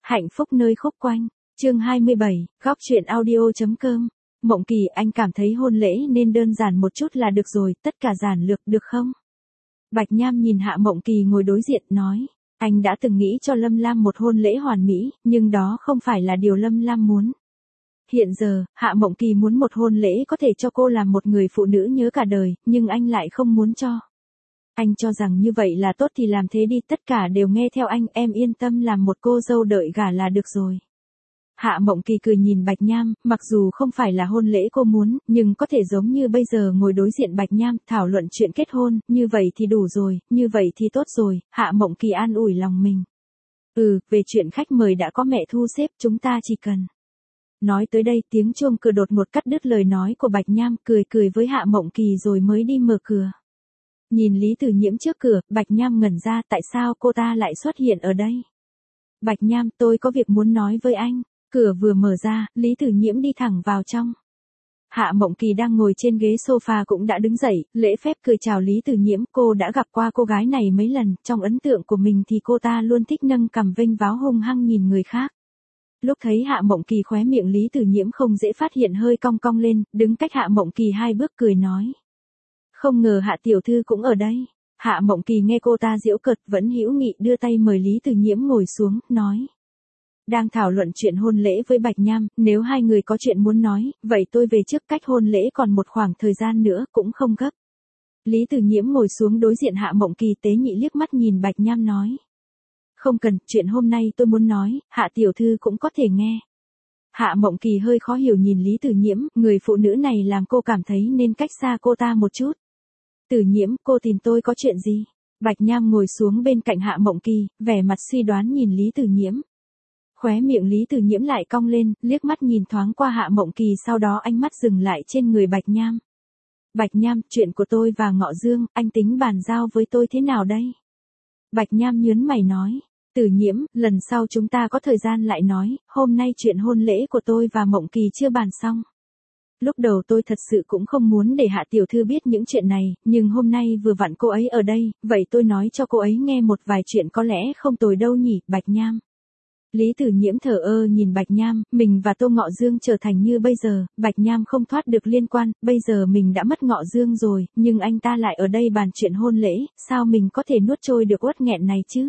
Hạnh phúc nơi khúc quanh, chương 27, góc truyện audio.com. Mộng Kỳ, anh cảm thấy hôn lễ nên đơn giản một chút là được rồi, tất cả giản lược được không? Bạch Nham nhìn Hạ Mộng Kỳ ngồi đối diện nói, anh đã từng nghĩ cho Lâm Lam một hôn lễ hoàn mỹ, nhưng đó không phải là điều Lâm Lam muốn. Hiện giờ, Hạ Mộng Kỳ muốn một hôn lễ có thể cho cô làm một người phụ nữ nhớ cả đời, nhưng anh lại không muốn cho. Anh cho rằng như vậy là tốt thì làm thế đi, tất cả đều nghe theo anh, em yên tâm làm một cô dâu đợi gả là được rồi. Hạ Mộng Kỳ cười nhìn Bạch Nham, mặc dù không phải là hôn lễ cô muốn, nhưng có thể giống như bây giờ ngồi đối diện Bạch Nham, thảo luận chuyện kết hôn, như vậy thì đủ rồi, như vậy thì tốt rồi, Hạ Mộng Kỳ an ủi lòng mình. Về chuyện khách mời đã có mẹ thu xếp, chúng ta chỉ cần. Nói tới đây tiếng chuông cửa đột ngột cắt đứt lời nói của Bạch Nham, cười với Hạ Mộng Kỳ rồi mới đi mở cửa. Nhìn Lý Tử Nhiễm trước cửa, Bạch Nham ngẩn ra, tại sao cô ta lại xuất hiện ở đây? Bạch Nham, tôi có việc muốn nói với anh. Cửa vừa mở ra, Lý Tử Nhiễm đi thẳng vào trong. Hạ Mộng Kỳ đang ngồi trên ghế sofa cũng đã đứng dậy, lễ phép cười chào Lý Tử Nhiễm. Cô đã gặp qua cô gái này mấy lần, trong ấn tượng của mình thì cô ta luôn thích nâng cằm vênh váo hung hăng nhìn người khác. Lúc thấy Hạ Mộng Kỳ khóe miệng Lý Tử Nhiễm không dễ phát hiện hơi cong cong lên, đứng cách Hạ Mộng Kỳ 2 bước cười nói. Không ngờ Hạ tiểu thư cũng ở đây. Hạ Mộng Kỳ nghe cô ta giễu cợt vẫn hữu nghị đưa tay mời Lý Tử Nhiễm ngồi xuống, nói. Đang thảo luận chuyện hôn lễ với Bạch Nham, nếu hai người có chuyện muốn nói, vậy tôi về trước, cách hôn lễ còn một khoảng thời gian nữa, cũng không gấp. Lý Tử Nhiễm ngồi xuống đối diện Hạ Mộng Kỳ tế nhị liếc mắt nhìn Bạch Nham nói. Không cần, chuyện hôm nay tôi muốn nói, Hạ tiểu thư cũng có thể nghe. Hạ Mộng Kỳ hơi khó hiểu nhìn Lý Tử Nhiễm, người phụ nữ này làm cô cảm thấy nên cách xa cô ta một chút. Tử Nhiễm, cô tìm tôi có chuyện gì? Bạch Nham ngồi xuống bên cạnh Hạ Mộng Kỳ, vẻ mặt suy đoán nhìn Lý Tử Nhiễm. Khóe miệng Lý Tử Nhiễm lại cong lên, liếc mắt nhìn thoáng qua Hạ Mộng Kỳ, sau đó ánh mắt dừng lại trên người Bạch Nham. Bạch Nham, chuyện của tôi và Ngọ Dương, anh tính bàn giao với tôi thế nào đây? Bạch Nham nhớn mày nói. Tử Nhiễm, lần sau chúng ta có thời gian lại nói, hôm nay chuyện hôn lễ của tôi và Mộng Kỳ chưa bàn xong. Lúc đầu tôi thật sự cũng không muốn để Hạ tiểu thư biết những chuyện này, nhưng hôm nay vừa vặn cô ấy ở đây, vậy tôi nói cho cô ấy nghe một vài chuyện có lẽ không tồi đâu nhỉ, Bạch Nham. Lý Tử Nhiễm thờ ơ nhìn Bạch Nham, mình và Tô Ngọ Dương trở thành như bây giờ, Bạch Nham không thoát được liên quan, bây giờ mình đã mất Ngọ Dương rồi, nhưng anh ta lại ở đây bàn chuyện hôn lễ, sao mình có thể nuốt trôi được uất nghẹn này chứ?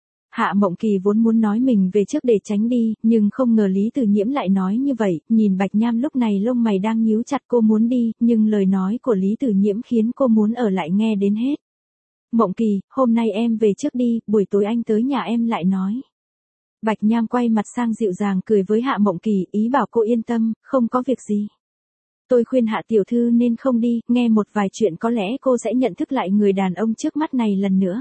Hạ Mộng Kỳ vốn muốn nói mình về trước để tránh đi, nhưng không ngờ Lý Tử Nhiễm lại nói như vậy, nhìn Bạch Nham lúc này lông mày đang nhíu chặt, cô muốn đi, nhưng lời nói của Lý Tử Nhiễm khiến cô muốn ở lại nghe đến hết. Mộng Kỳ, hôm nay em về trước đi, buổi tối anh tới nhà em lại nói. Bạch Nham quay mặt sang dịu dàng cười với Hạ Mộng Kỳ, ý bảo cô yên tâm, không có việc gì. Tôi khuyên Hạ tiểu thư nên không đi, nghe một vài chuyện có lẽ cô sẽ nhận thức lại người đàn ông trước mắt này lần nữa.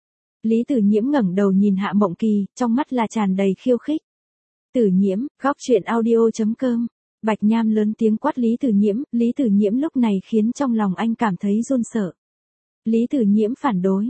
Lý Tử Nhiễm ngẩng đầu nhìn Hạ Mộng Kỳ, trong mắt là tràn đầy khiêu khích. Tử Nhiễm, góc truyện audio.com. Bạch Nham lớn tiếng quát Lý Tử Nhiễm lúc này khiến trong lòng anh cảm thấy run sợ. Lý Tử Nhiễm phản đối.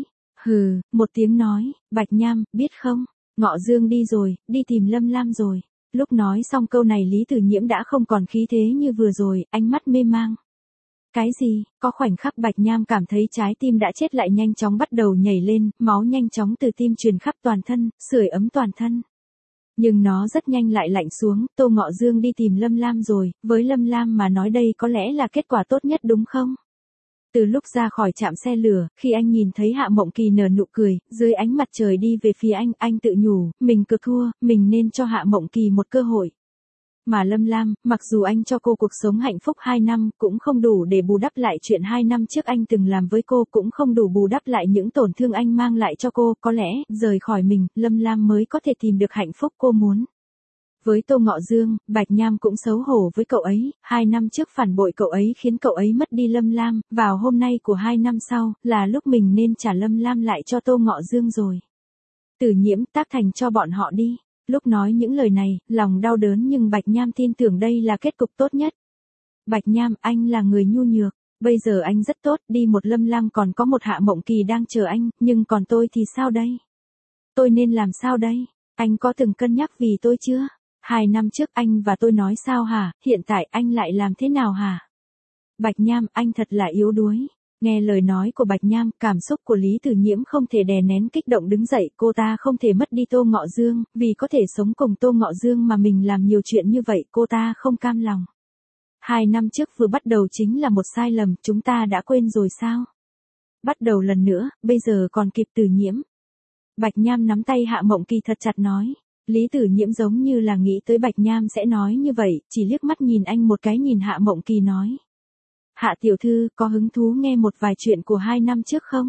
Một tiếng nói, Bạch Nham, biết không, Ngọ Dương đi rồi, đi tìm Lâm Lam rồi. Lúc nói xong câu này Lý Tử Nhiễm đã không còn khí thế như vừa rồi, ánh mắt mê mang. Cái gì? Có khoảnh khắc Bạch Nham cảm thấy trái tim đã chết lại nhanh chóng bắt đầu nhảy lên, máu nhanh chóng từ tim truyền khắp toàn thân, sưởi ấm toàn thân. Nhưng nó rất nhanh lại lạnh xuống, Tô Ngọ Dương đi tìm Lâm Lam rồi, với Lâm Lam mà nói đây có lẽ là kết quả tốt nhất đúng không? Từ lúc ra khỏi trạm xe lửa, khi anh nhìn thấy Hạ Mộng Kỳ nở nụ cười, dưới ánh mặt trời đi về phía anh tự nhủ, mình cực thua, mình nên cho Hạ Mộng Kỳ một cơ hội. Mà Lâm Lam, mặc dù anh cho cô cuộc sống hạnh phúc 2 năm, cũng không đủ để bù đắp lại chuyện 2 năm trước anh từng làm với cô, cũng không đủ bù đắp lại những tổn thương anh mang lại cho cô, có lẽ, rời khỏi mình, Lâm Lam mới có thể tìm được hạnh phúc cô muốn. Với Tô Ngọ Dương, Bạch Nham cũng xấu hổ với cậu ấy, 2 năm trước phản bội cậu ấy khiến cậu ấy mất đi Lâm Lam, vào hôm nay của 2 năm sau, là lúc mình nên trả Lâm Lam lại cho Tô Ngọ Dương rồi. Tử Nhiễm, tác thành cho bọn họ đi. Lúc nói những lời này, lòng đau đớn nhưng Bạch Nham tin tưởng đây là kết cục tốt nhất. Bạch Nham, anh là người nhu nhược, bây giờ anh rất tốt, đi một Lâm Lam còn có một Hạ Mộng Kỳ đang chờ anh, nhưng còn tôi thì sao đây? Tôi nên làm sao đây? Anh có từng cân nhắc vì tôi chưa? 2 năm trước anh và tôi nói sao hả, hiện tại anh lại làm thế nào hả? Bạch Nham, anh thật là yếu đuối. Nghe lời nói của Bạch Nham, cảm xúc của Lý Tử Nhiễm không thể đè nén kích động đứng dậy, cô ta không thể mất đi Tô Ngọ Dương, vì có thể sống cùng Tô Ngọ Dương mà mình làm nhiều chuyện như vậy, cô ta không cam lòng. 2 năm trước vừa bắt đầu chính là một sai lầm, chúng ta đã quên rồi sao? Bắt đầu lần nữa, bây giờ còn kịp. Tử Nhiễm. Bạch Nham nắm tay Hạ Mộng Kỳ thật chặt nói. Lý Tử Nhiễm giống như là nghĩ tới Bạch Nham sẽ nói như vậy, chỉ liếc mắt nhìn anh một cái, nhìn Hạ Mộng Kỳ nói. Hạ tiểu thư, có hứng thú nghe một vài chuyện của 2 năm trước không?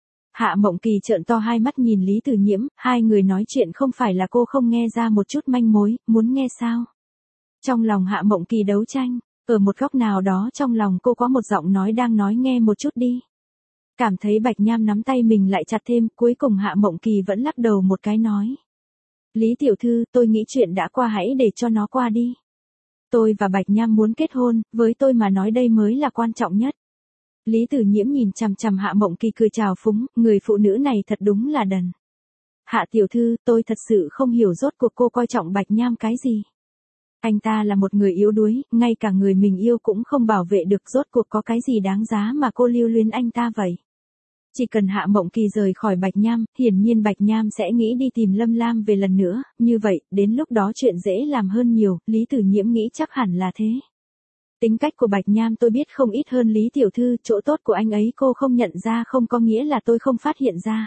Hạ Mộng Kỳ trợn to hai mắt nhìn Lý Tử Nhiễm, hai người nói chuyện không phải là cô không nghe ra một chút manh mối, muốn nghe sao? Trong lòng Hạ Mộng Kỳ đấu tranh, ở một góc nào đó trong lòng cô có một giọng nói đang nói nghe một chút đi. Cảm thấy Bạch Nham nắm tay mình lại chặt thêm, cuối cùng Hạ Mộng Kỳ vẫn lắc đầu một cái nói. Lý tiểu thư, tôi nghĩ chuyện đã qua, hãy để cho nó qua đi. Tôi và Bạch Nham muốn kết hôn, với tôi mà nói đây mới là quan trọng nhất. Lý Tử Nhiễm nhìn chằm chằm Hạ Mộng Kỳ cười chào phúng, người phụ nữ này thật đúng là đần. Hạ tiểu thư, tôi thật sự không hiểu rốt cuộc cô coi trọng Bạch Nham cái gì. Anh ta là một người yếu đuối, ngay cả người mình yêu cũng không bảo vệ được, rốt cuộc có cái gì đáng giá mà cô lưu luyến anh ta vậy. Chỉ cần Hạ Mộng Kỳ rời khỏi Bạch Nham, hiển nhiên Bạch Nham sẽ nghĩ đi tìm Lâm Lam về lần nữa, như vậy, đến lúc đó chuyện dễ làm hơn nhiều, Lý Tử Nhiễm nghĩ chắc hẳn là thế. Tính cách của Bạch Nham tôi biết không ít hơn Lý tiểu thư, chỗ tốt của anh ấy cô không nhận ra không có nghĩa là tôi không phát hiện ra.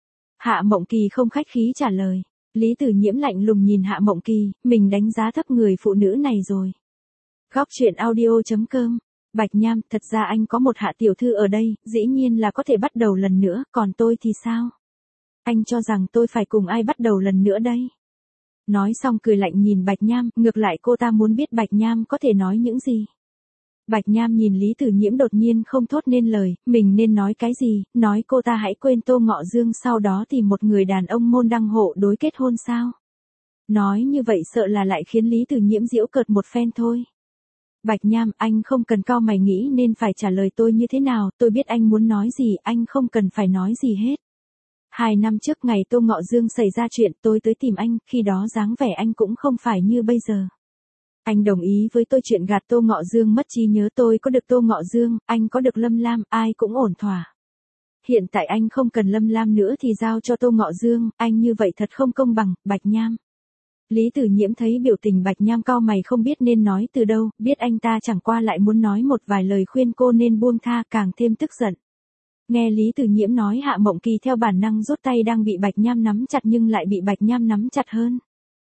Hạ Mộng Kỳ không khách khí trả lời. Lý Tử Nhiễm lạnh lùng nhìn Hạ Mộng Kỳ, mình đánh giá thấp người phụ nữ này rồi. Góc truyện audio.com. Bạch Nham, thật ra anh có một Hạ tiểu thư ở đây, dĩ nhiên là có thể bắt đầu lần nữa, còn tôi thì sao? Anh cho rằng tôi phải cùng ai bắt đầu lần nữa đây? Nói xong cười lạnh nhìn Bạch Nham, ngược lại cô ta muốn biết Bạch Nham có thể nói những gì. Bạch Nham nhìn Lý Tử Nhiễm đột nhiên không thốt nên lời, mình nên nói cái gì, nói cô ta hãy quên Tô Ngọ Dương sau đó tìm một người đàn ông môn đăng hộ đối kết hôn sao? Nói như vậy sợ là lại khiến Lý Tử Nhiễm giễu cợt một phen thôi. Bạch Nham, anh không cần cau mày nghĩ nên phải trả lời tôi như thế nào, tôi biết anh muốn nói gì, anh không cần phải nói gì hết. 2 năm trước ngày Tô Ngọ Dương xảy ra chuyện tôi tới tìm anh, khi đó dáng vẻ anh cũng không phải như bây giờ. Anh đồng ý với tôi chuyện gạt Tô Ngọ Dương mất trí nhớ, tôi có được Tô Ngọ Dương, anh có được Lâm Lam, ai cũng ổn thỏa. Hiện tại anh không cần Lâm Lam nữa thì giao cho Tô Ngọ Dương, anh như vậy thật không công bằng, Bạch Nham. Lý Tử Nhiễm thấy biểu tình Bạch Nham cau mày không biết nên nói từ đâu, biết anh ta chẳng qua lại muốn nói một vài lời khuyên cô nên buông tha, càng thêm tức giận. Nghe Lý Tử Nhiễm nói, Hạ Mộng Kỳ theo bản năng rút tay đang bị Bạch Nham nắm chặt nhưng lại bị Bạch Nham nắm chặt hơn.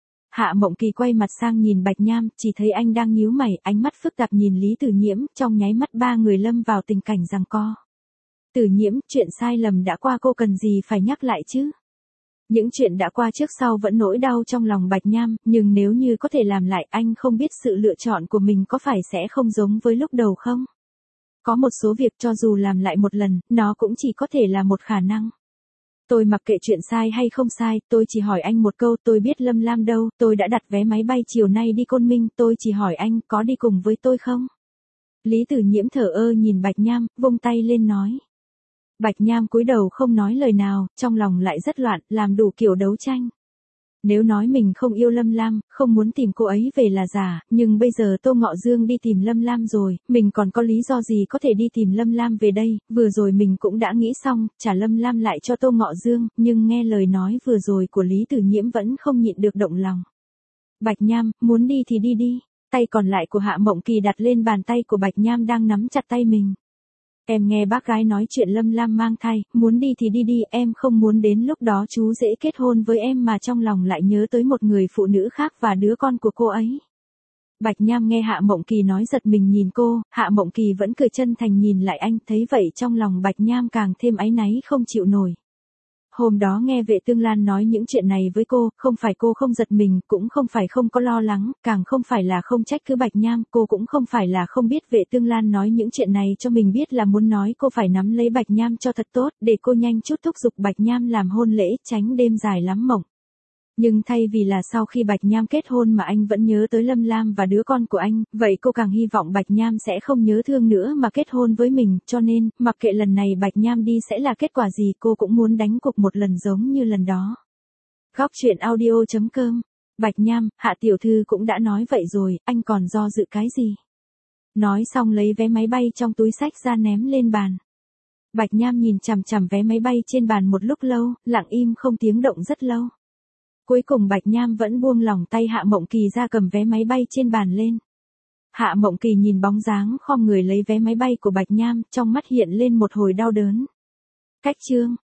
Hạ Mộng Kỳ quay mặt sang nhìn Bạch Nham, chỉ thấy anh đang nhíu mày, ánh mắt phức tạp nhìn Lý Tử Nhiễm, trong nháy mắt ba người lâm vào tình cảnh giằng co. Tử Nhiễm, chuyện sai lầm đã qua cô cần gì phải nhắc lại chứ? Những chuyện đã qua trước sau vẫn nỗi đau trong lòng Bạch Nham, nhưng nếu như có thể làm lại, anh không biết sự lựa chọn của mình có phải sẽ không giống với lúc đầu không? Có một số việc cho dù làm lại một lần, nó cũng chỉ có thể là một khả năng. Tôi mặc kệ chuyện sai hay không sai, tôi chỉ hỏi anh một câu, tôi biết Lâm Lam đâu, tôi đã đặt vé máy bay chiều nay đi Côn Minh, tôi chỉ hỏi anh có đi cùng với tôi không? Lý Tử Nhiễm thở ơ nhìn Bạch Nham, vung tay lên nói. Bạch Nham cúi đầu không nói lời nào, trong lòng lại rất loạn, làm đủ kiểu đấu tranh. Nếu nói mình không yêu Lâm Lam, không muốn tìm cô ấy về là giả, nhưng bây giờ Tô Ngọ Dương đi tìm Lâm Lam rồi, mình còn có lý do gì có thể đi tìm Lâm Lam về đây, vừa rồi mình cũng đã nghĩ xong, trả Lâm Lam lại cho Tô Ngọ Dương, nhưng nghe lời nói vừa rồi của Lý Tử Nhiễm vẫn không nhịn được động lòng. Bạch Nham, muốn đi thì đi đi, tay còn lại của Hạ Mộng Kỳ đặt lên bàn tay của Bạch Nham đang nắm chặt tay mình. Em nghe bác gái nói chuyện Lâm Lam mang thai, muốn đi thì đi đi, em không muốn đến lúc đó chú dễ kết hôn với em mà trong lòng lại nhớ tới một người phụ nữ khác và đứa con của cô ấy. Bạch Nham nghe Hạ Mộng Kỳ nói giật mình nhìn cô, Hạ Mộng Kỳ vẫn cười chân thành nhìn lại anh, thấy vậy trong lòng Bạch Nham càng thêm áy náy không chịu nổi. Hôm đó nghe Vệ Tương Lan nói những chuyện này với cô, không phải cô không giật mình, cũng không phải không có lo lắng, càng không phải là không trách cứ Bạch Nham, cô cũng không phải là không biết Vệ Tương Lan nói những chuyện này cho mình biết là muốn nói cô phải nắm lấy Bạch Nham cho thật tốt, để cô nhanh chút thúc giục Bạch Nham làm hôn lễ, tránh đêm dài lắm mộng. Nhưng thay vì là sau khi Bạch Nham kết hôn mà anh vẫn nhớ tới Lâm Lam và đứa con của anh, vậy cô càng hy vọng Bạch Nham sẽ không nhớ thương nữa mà kết hôn với mình, cho nên, mặc kệ lần này Bạch Nham đi sẽ là kết quả gì cô cũng muốn đánh cuộc một lần giống như lần đó. Góc truyện audio.com. Bạch Nham, Hạ tiểu thư cũng đã nói vậy rồi, anh còn do dự cái gì? Nói xong lấy vé máy bay trong túi xách ra ném lên bàn. Bạch Nham nhìn chằm chằm vé máy bay trên bàn một lúc lâu, lặng im không tiếng động rất lâu. Cuối cùng Bạch Nham vẫn buông lỏng tay Hạ Mộng Kỳ ra cầm vé máy bay trên bàn lên. Hạ Mộng Kỳ nhìn bóng dáng khom người lấy vé máy bay của Bạch Nham, trong mắt hiện lên một hồi đau đớn. Cách chương